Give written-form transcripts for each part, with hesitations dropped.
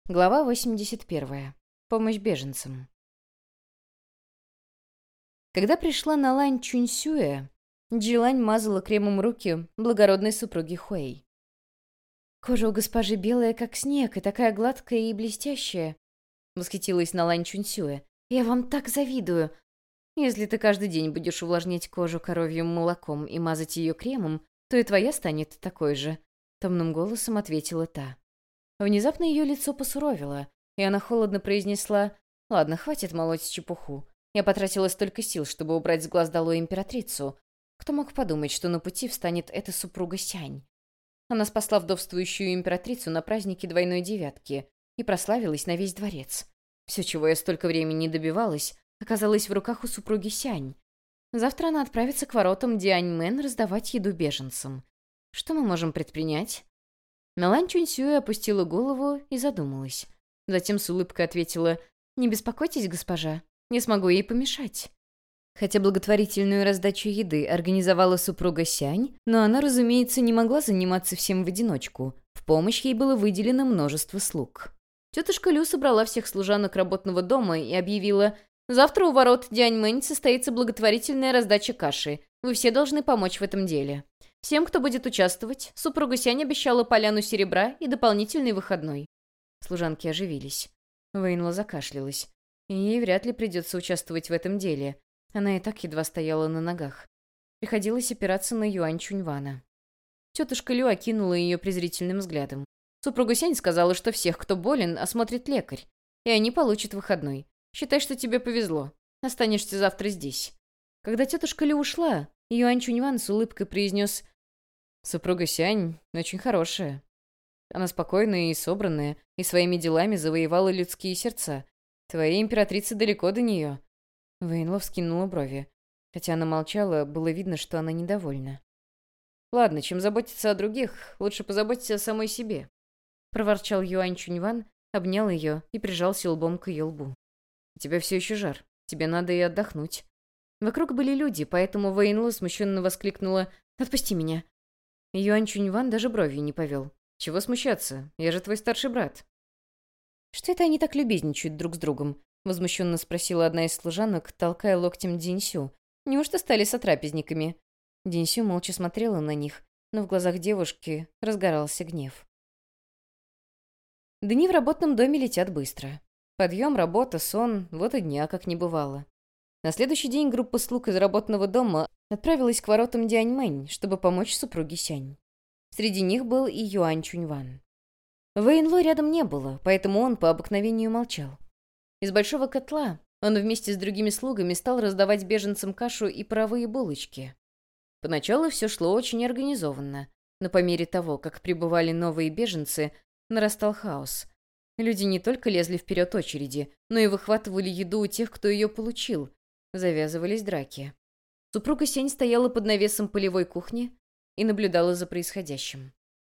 Глава 81. Помощь беженцам. Когда пришла на лань Чуньсюэ, Джилань мазала кремом руки благородной супруги Хуэй. «Кожа у госпожи белая, как снег, и такая гладкая и блестящая», — восхитилась Налань Чуньсюэ. «Я вам так завидую. Если ты каждый день будешь увлажнять кожу коровьим молоком и мазать ее кремом, то и твоя станет такой же», — томным голосом ответила та. Внезапно ее лицо посуровило, и она холодно произнесла: «Ладно, хватит молоть чепуху. Я потратила столько сил, чтобы убрать с глаз долой императрицу. Кто мог подумать, что на пути встанет эта супруга Сянь? Она спасла вдовствующую императрицу на празднике двойной девятки и прославилась на весь дворец. Все, чего я столько времени добивалась, оказалось в руках у супруги Сянь. Завтра она отправится к воротам Дианьмэн раздавать еду беженцам. Что мы можем предпринять?» Налань Чуньсюэ опустила голову и задумалась. Затем с улыбкой ответила: «Не беспокойтесь, госпожа, не смогу ей помешать». Хотя благотворительную раздачу еды организовала супруга Сянь, но она, разумеется, не могла заниматься всем в одиночку. В помощь ей было выделено множество слуг. Тетушка Лю собрала всех служанок работного дома и объявила: «Завтра у ворот Дяньмэнь состоится благотворительная раздача каши. Вы все должны помочь в этом деле. Всем, кто будет участвовать, супруга Сянь обещала поляну серебра и дополнительный выходной». Служанки оживились. Вэйнла закашлялась. И ей вряд ли придется участвовать в этом деле. Она и так едва стояла на ногах. Приходилось опираться на Юань Чуньвана. Тетушка Лю окинула ее презрительным взглядом. Супруга Сянь сказала, что всех, кто болен, осмотрит лекарь. И они получат выходной. Считай, что тебе повезло. Останешься завтра здесь. Когда тетушка Лю ушла, Юань Чуньван с улыбкой произнес: «Супруга Сянь очень хорошая. Она спокойная и собранная, и своими делами завоевала людские сердца. Твоя императрица далеко до нее». Вэйнло вскинула брови. Хотя она молчала, было видно, что она недовольна. «Ладно, чем заботиться о других, лучше позаботься о самой себе», — проворчал Юань Чуньван, обнял ее и прижался лбом к ее лбу. «У тебя все еще жар. Тебе надо и отдохнуть». Вокруг были люди, поэтому Вэйнло смущенно воскликнула: «Отпусти меня». Юань Чуньван даже бровью не повел. «Чего смущаться? Я же твой старший брат». «Что это они так любезничают друг с другом?» — возмущенно спросила одна из служанок, толкая локтем Динсю. «Неужто стали сотрапезниками?» Динсю молча смотрела на них, но в глазах девушки разгорался гнев. Дни в работном доме летят быстро. Подъем, работа, сон — вот и дня как не бывало. На следующий день группа слуг из работного дома отправилась к воротам Дианьмэнь, чтобы помочь супруге Сянь. Среди них был и Юань Чуньван. Вэйнло рядом не было, поэтому он по обыкновению молчал. Из большого котла он вместе с другими слугами стал раздавать беженцам кашу и паровые булочки. Поначалу все шло очень организованно, но по мере того, как прибывали новые беженцы, нарастал хаос. Люди не только лезли вперед очереди, но и выхватывали еду у тех, кто ее получил. Завязывались драки. Супруга Сень стояла под навесом полевой кухни и наблюдала за происходящим.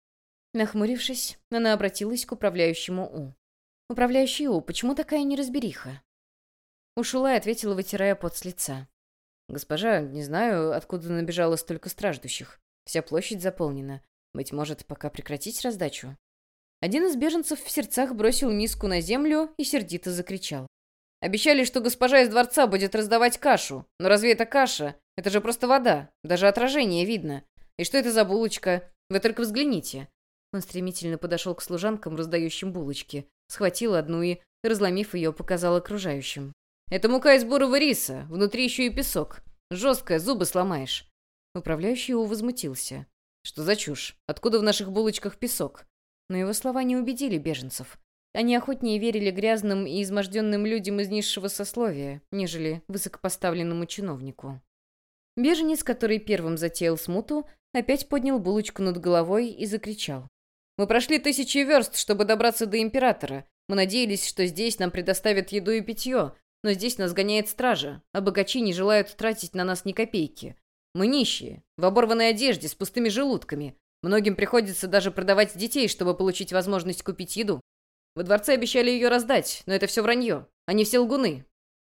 Нахмурившись, она обратилась к управляющему У. «Управляющий У, почему такая неразбериха?» Ушула и ответила, вытирая пот с лица. «Госпожа, не знаю, откуда набежало столько страждущих. Вся площадь заполнена. Быть может, пока прекратить раздачу?» Один из беженцев в сердцах бросил миску на землю и сердито закричал: «Обещали, что госпожа из дворца будет раздавать кашу. Но разве это каша? Это же просто вода. Даже отражение видно. И что это за булочка? Вы только взгляните». Он стремительно подошел к служанкам, раздающим булочки, схватил одну и, разломив ее, показал окружающим. «Это мука из бурого риса. Внутри еще и песок. Жесткая, зубы сломаешь». Управляющий его возмутился. «Что за чушь? Откуда в наших булочках песок?» Но его слова не убедили беженцев. Они охотнее верили грязным и изможденным людям из низшего сословия, нежели высокопоставленному чиновнику. Беженец, который первым затеял смуту, опять поднял булочку над головой и закричал: «Мы прошли 1000 верст, чтобы добраться до императора. Мы надеялись, что здесь нам предоставят еду и питье, но здесь нас гоняет стража, а богачи не желают тратить на нас ни копейки. Мы нищие, в оборванной одежде, с пустыми желудками. Многим приходится даже продавать детей, чтобы получить возможность купить еду. Во дворце обещали ее раздать, но это все вранье. Они все лгуны».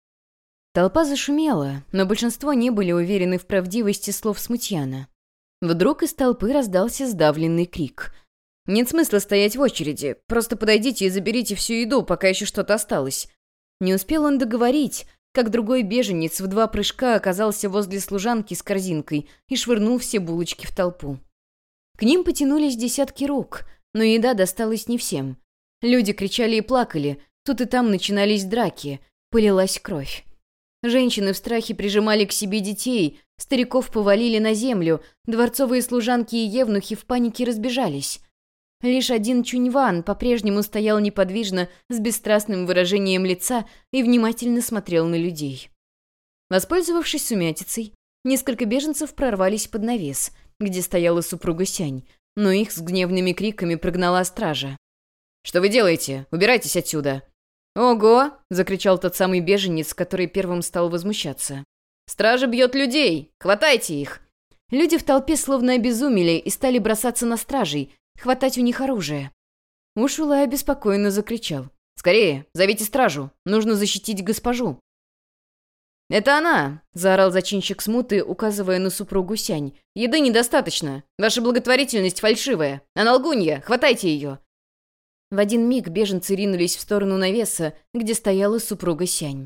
Толпа зашумела, но большинство не были уверены в правдивости слов смутьяна. Вдруг из толпы раздался сдавленный крик. Нет смысла стоять в очереди. Просто подойдите и заберите всю еду, пока еще что-то осталось». Не успел он договорить, как другой беженец в 2 прыжка оказался возле служанки с корзинкой и швырнул все булочки в толпу. К ним потянулись десятки рук, но еда досталась не всем. Люди кричали и плакали, тут и там начинались драки, полилась кровь. Женщины в страхе прижимали к себе детей, стариков повалили на землю, дворцовые служанки и евнухи в панике разбежались. Лишь один Чуньван по-прежнему стоял неподвижно с бесстрастным выражением лица и внимательно смотрел на людей. Воспользовавшись сумятицей, несколько беженцев прорвались под навес, где стояла супруга Сянь, но их с гневными криками прогнала стража. «Что вы делаете? Убирайтесь отсюда!» «Ого!» — закричал тот самый беженец, который первым стал возмущаться. «Стража бьет людей! Хватайте их!» Люди в толпе словно обезумели и стали бросаться на стражей, хватать у них оружие. Ушулай обеспокоенно закричал. «Скорее, зовите стражу! Нужно защитить госпожу!» «Это она!» — заорал зачинщик смуты, указывая на супругу Сянь. «Еды недостаточно! Ваша благотворительность фальшивая! Она лгунья! Хватайте ее!» В один миг беженцы ринулись в сторону навеса, где стояла супруга Сянь.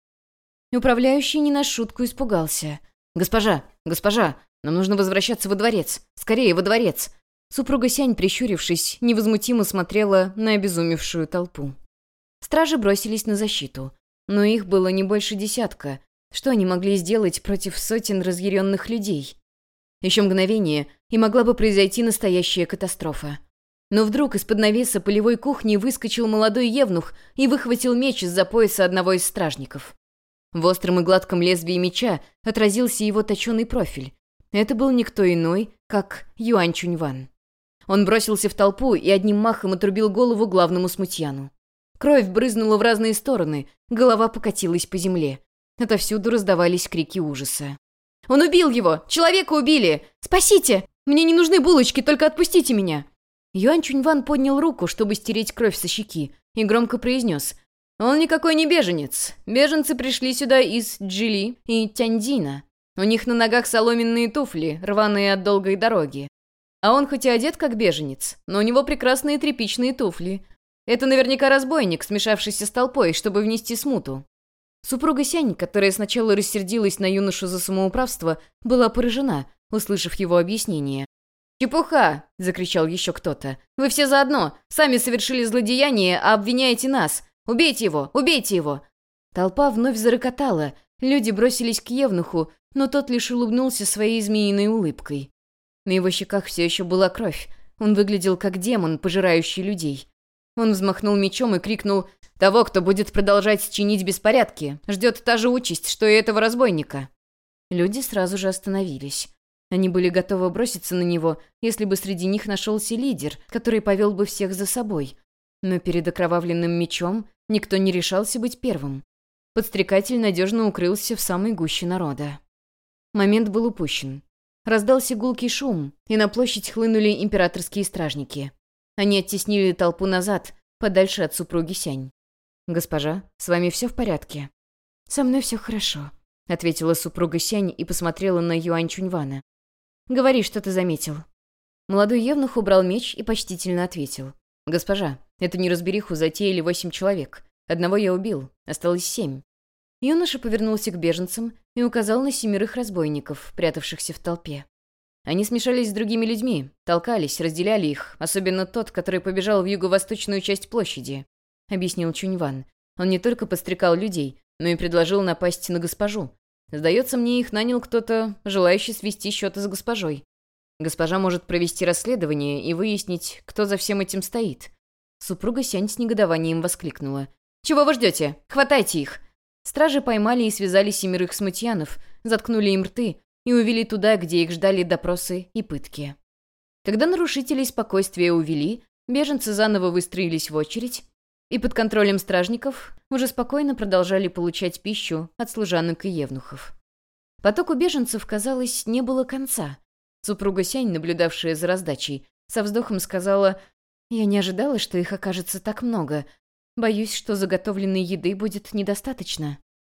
Управляющий не на шутку испугался. «Госпожа! Госпожа! Нам нужно возвращаться во дворец! Скорее, во дворец!» Супруга Сянь, прищурившись, невозмутимо смотрела на обезумевшую толпу. Стражи бросились на защиту, но их было не больше десятка. Что они могли сделать против сотен разъяренных людей? Еще мгновение, и могла бы произойти настоящая катастрофа. Но вдруг из-под навеса полевой кухни выскочил молодой евнух и выхватил меч из-за пояса одного из стражников. В остром и гладком лезвии меча отразился его точеный профиль. Это был никто иной, как Юань Чуньван. Он бросился в толпу и одним махом отрубил голову главному смутьяну. Кровь брызнула в разные стороны, голова покатилась по земле. Отовсюду раздавались крики ужаса. «Он убил его! Человека убили! Спасите! Мне не нужны булочки, только отпустите меня!» Юань Чуньван поднял руку, чтобы стереть кровь со щеки, и громко произнес. «Он никакой не беженец. Беженцы пришли сюда из Джили и Тяньдина. У них на ногах соломенные туфли, рваные от долгой дороги. А он хоть и одет как беженец, но у него прекрасные тряпичные туфли. Это наверняка разбойник, смешавшийся с толпой, чтобы внести смуту». Супруга Сянь, которая сначала рассердилась на юношу за самоуправство, была поражена, услышав его объяснение. «Чепуха!» — закричал еще кто-то. «Вы все заодно! Сами совершили злодеяние, а обвиняете нас! Убейте его! Убейте его!» Толпа вновь зарокотала, люди бросились к евнуху, но тот лишь улыбнулся своей змеиной улыбкой. На его щеках все еще была кровь. Он выглядел как демон, пожирающий людей. Он взмахнул мечом и крикнул: «Того, кто будет продолжать чинить беспорядки, ждет та же участь, что и этого разбойника». Люди сразу же остановились. Они были готовы броситься на него, если бы среди них нашелся лидер, который повел бы всех за собой. Но перед окровавленным мечом никто не решался быть первым. Подстрекатель надежно укрылся в самой гуще народа. Момент был упущен. Раздался гулкий шум, и на площадь хлынули императорские стражники. Они оттеснили толпу назад, подальше от супруги Сянь. «Госпожа, с вами все в порядке?» «Со мной все хорошо», — ответила супруга Сянь и посмотрела на Юань Чуньвана. «Говори, что ты заметил». Молодой евнух убрал меч и почтительно ответил. «Госпожа, эту неразбериху затеяли 8 человек. Одного я убил, осталось 7». Юноша повернулся к беженцам и указал на 7 разбойников, прятавшихся в толпе. Они смешались с другими людьми, толкались, разделяли их, особенно тот, который побежал в юго-восточную часть площади, — объяснил Чуньван. Он не только подстрекал людей, но и предложил напасть на госпожу. Сдается мне, их нанял кто-то, желающий свести счеты с госпожой. Госпожа может провести расследование и выяснить, кто за всем этим стоит. Супруга Сянь с негодованием воскликнула. «Чего вы ждете? Хватайте их!» Стражи поймали и связали 7 смутьянов, заткнули им рты и увели туда, где их ждали допросы и пытки. Когда нарушителей спокойствия увели, беженцы заново выстроились в очередь и под контролем стражников уже спокойно продолжали получать пищу от служанок и евнухов. Потоку беженцев, казалось, не было конца. Супруга Сянь, наблюдавшая за раздачей, со вздохом сказала: «Я не ожидала, что их окажется так много. Боюсь, что заготовленной еды будет недостаточно».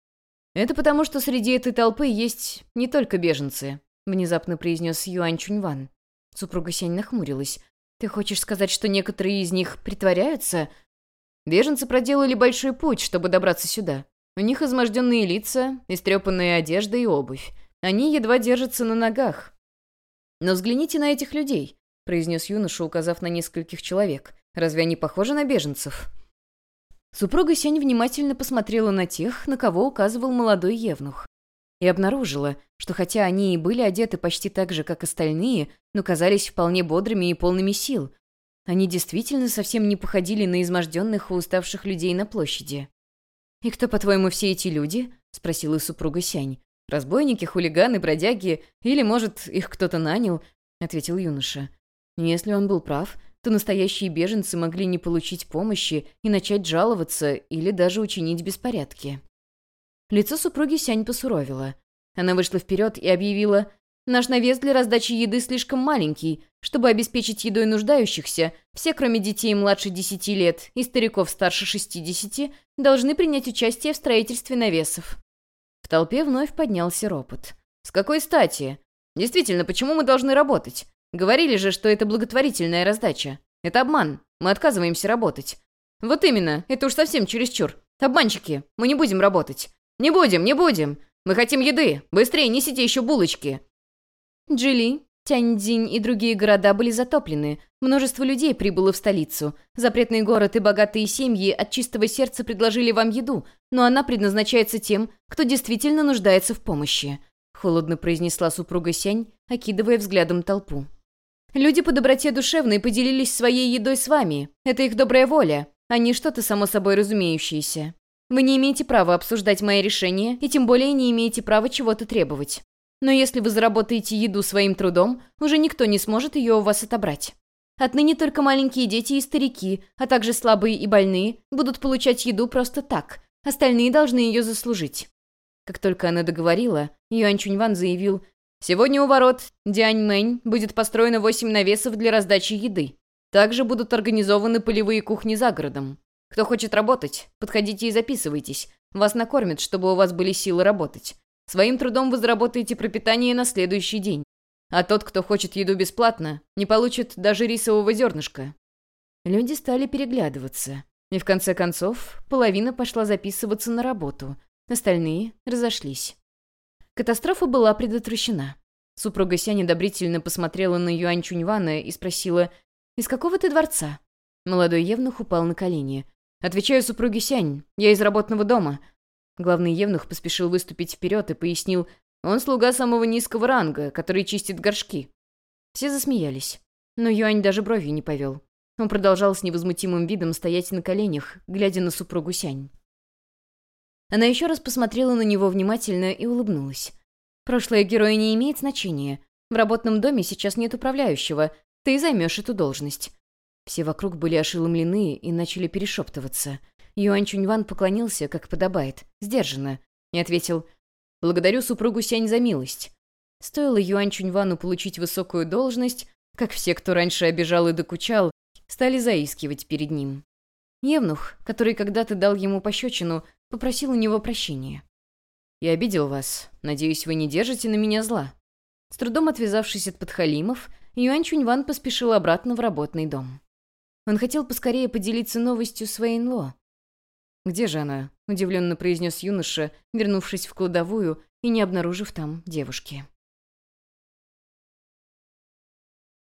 «Это потому, что среди этой толпы есть не только беженцы», — внезапно произнес Юань Чуньван. Супруга Сянь нахмурилась. Ты хочешь сказать, что некоторые из них притворяются? Беженцы проделали большой путь, чтобы добраться сюда. У них изможденные лица, истрепанная одежда и обувь. Они едва держатся на ногах. «Но взгляните на этих людей», — произнес юноша, указав на нескольких человек. «Разве они похожи на беженцев?» Супруга Сянь внимательно посмотрела на тех, на кого указывал молодой евнух, и обнаружила, что хотя они и были одеты почти так же, как остальные, но казались вполне бодрыми и полными сил. Они действительно совсем не походили на изможденных и уставших людей на площади. «И кто, по-твоему, все эти люди?» — спросила супруга Сянь. «Разбойники, хулиганы, бродяги, или, может, их кто-то нанял?» — ответил юноша. Если он был прав, то настоящие беженцы могли не получить помощи и начать жаловаться или даже учинить беспорядки. Лицо супруги Сянь посуровило. Она вышла вперед и объявила: «Наш навес для раздачи еды слишком маленький. Чтобы обеспечить едой нуждающихся, все, кроме детей младше 10 лет и стариков старше 60, должны принять участие в строительстве навесов». В толпе вновь поднялся ропот. «С какой стати? Действительно, почему мы должны работать? Говорили же, что это благотворительная раздача. Это обман. Мы отказываемся работать». «Вот именно. Это уж совсем чересчур. Обманщики. Мы не будем работать. Не будем, не будем. Мы хотим еды. Быстрее несите еще булочки». Джили, Тяньцзинь и другие города были затоплены. Множество людей прибыло в столицу. Запретный город и богатые семьи от чистого сердца предложили вам еду, но она предназначается тем, кто действительно нуждается в помощи», — холодно произнесла супруга Сянь, окидывая взглядом толпу. «Люди по доброте душевной поделились своей едой с вами. Это их добрая воля, а не что-то само собой разумеющееся. Вы не имеете права обсуждать мои решения, и тем более не имеете права чего-то требовать. Но если вы заработаете еду своим трудом, уже никто не сможет ее у вас отобрать. Отныне только маленькие дети и старики, а также слабые и больные, будут получать еду просто так. Остальные должны ее заслужить». Как только она договорила, Юань Чуньван заявил: «Сегодня у ворот Дяньмэнь будет построено 8 навесов для раздачи еды. Также будут организованы полевые кухни за городом. Кто хочет работать, подходите и записывайтесь. Вас накормят, чтобы у вас были силы работать. Своим трудом вы заработаете пропитание на следующий день. А тот, кто хочет еду бесплатно, не получит даже рисового зернышка». Люди стали переглядываться. И в конце концов, половина пошла записываться на работу. Остальные разошлись. Катастрофа была предотвращена. Супруга Ся недобрительно посмотрела на Юань Чуньвана и спросила: «Из какого ты дворца?» Молодой евнух упал на колени. «Отвечаю супруге Сянь, я из работного дома». Главный евнух поспешил выступить вперед и пояснил: «Он слуга самого низкого ранга, который чистит горшки». Все засмеялись. Но Юань даже бровью не повел. Он продолжал с невозмутимым видом стоять на коленях, глядя на супругу Сянь. Она еще раз посмотрела на него внимательно и улыбнулась. «Прошлое героя не имеет значения. В работном доме сейчас нет управляющего. Ты займешь эту должность». Все вокруг были ошеломлены и начали перешептываться. Юань Чуньван поклонился, как подобает, сдержанно, и ответил: «Благодарю супругу Сянь за милость». Стоило Юань Чуньвану получить высокую должность, как все, кто раньше обижал и докучал, стали заискивать перед ним. Евнух, который когда-то дал ему пощечину, попросил у него прощения. «Я обидел вас. Надеюсь, вы не держите на меня зла». С трудом отвязавшись от подхалимов, Юань Чуньван поспешил обратно в работный дом. Он хотел поскорее поделиться новостью с Вэйнло. «Где же она?» — удивленно произнес юноша, вернувшись в кладовую и не обнаружив там девушки.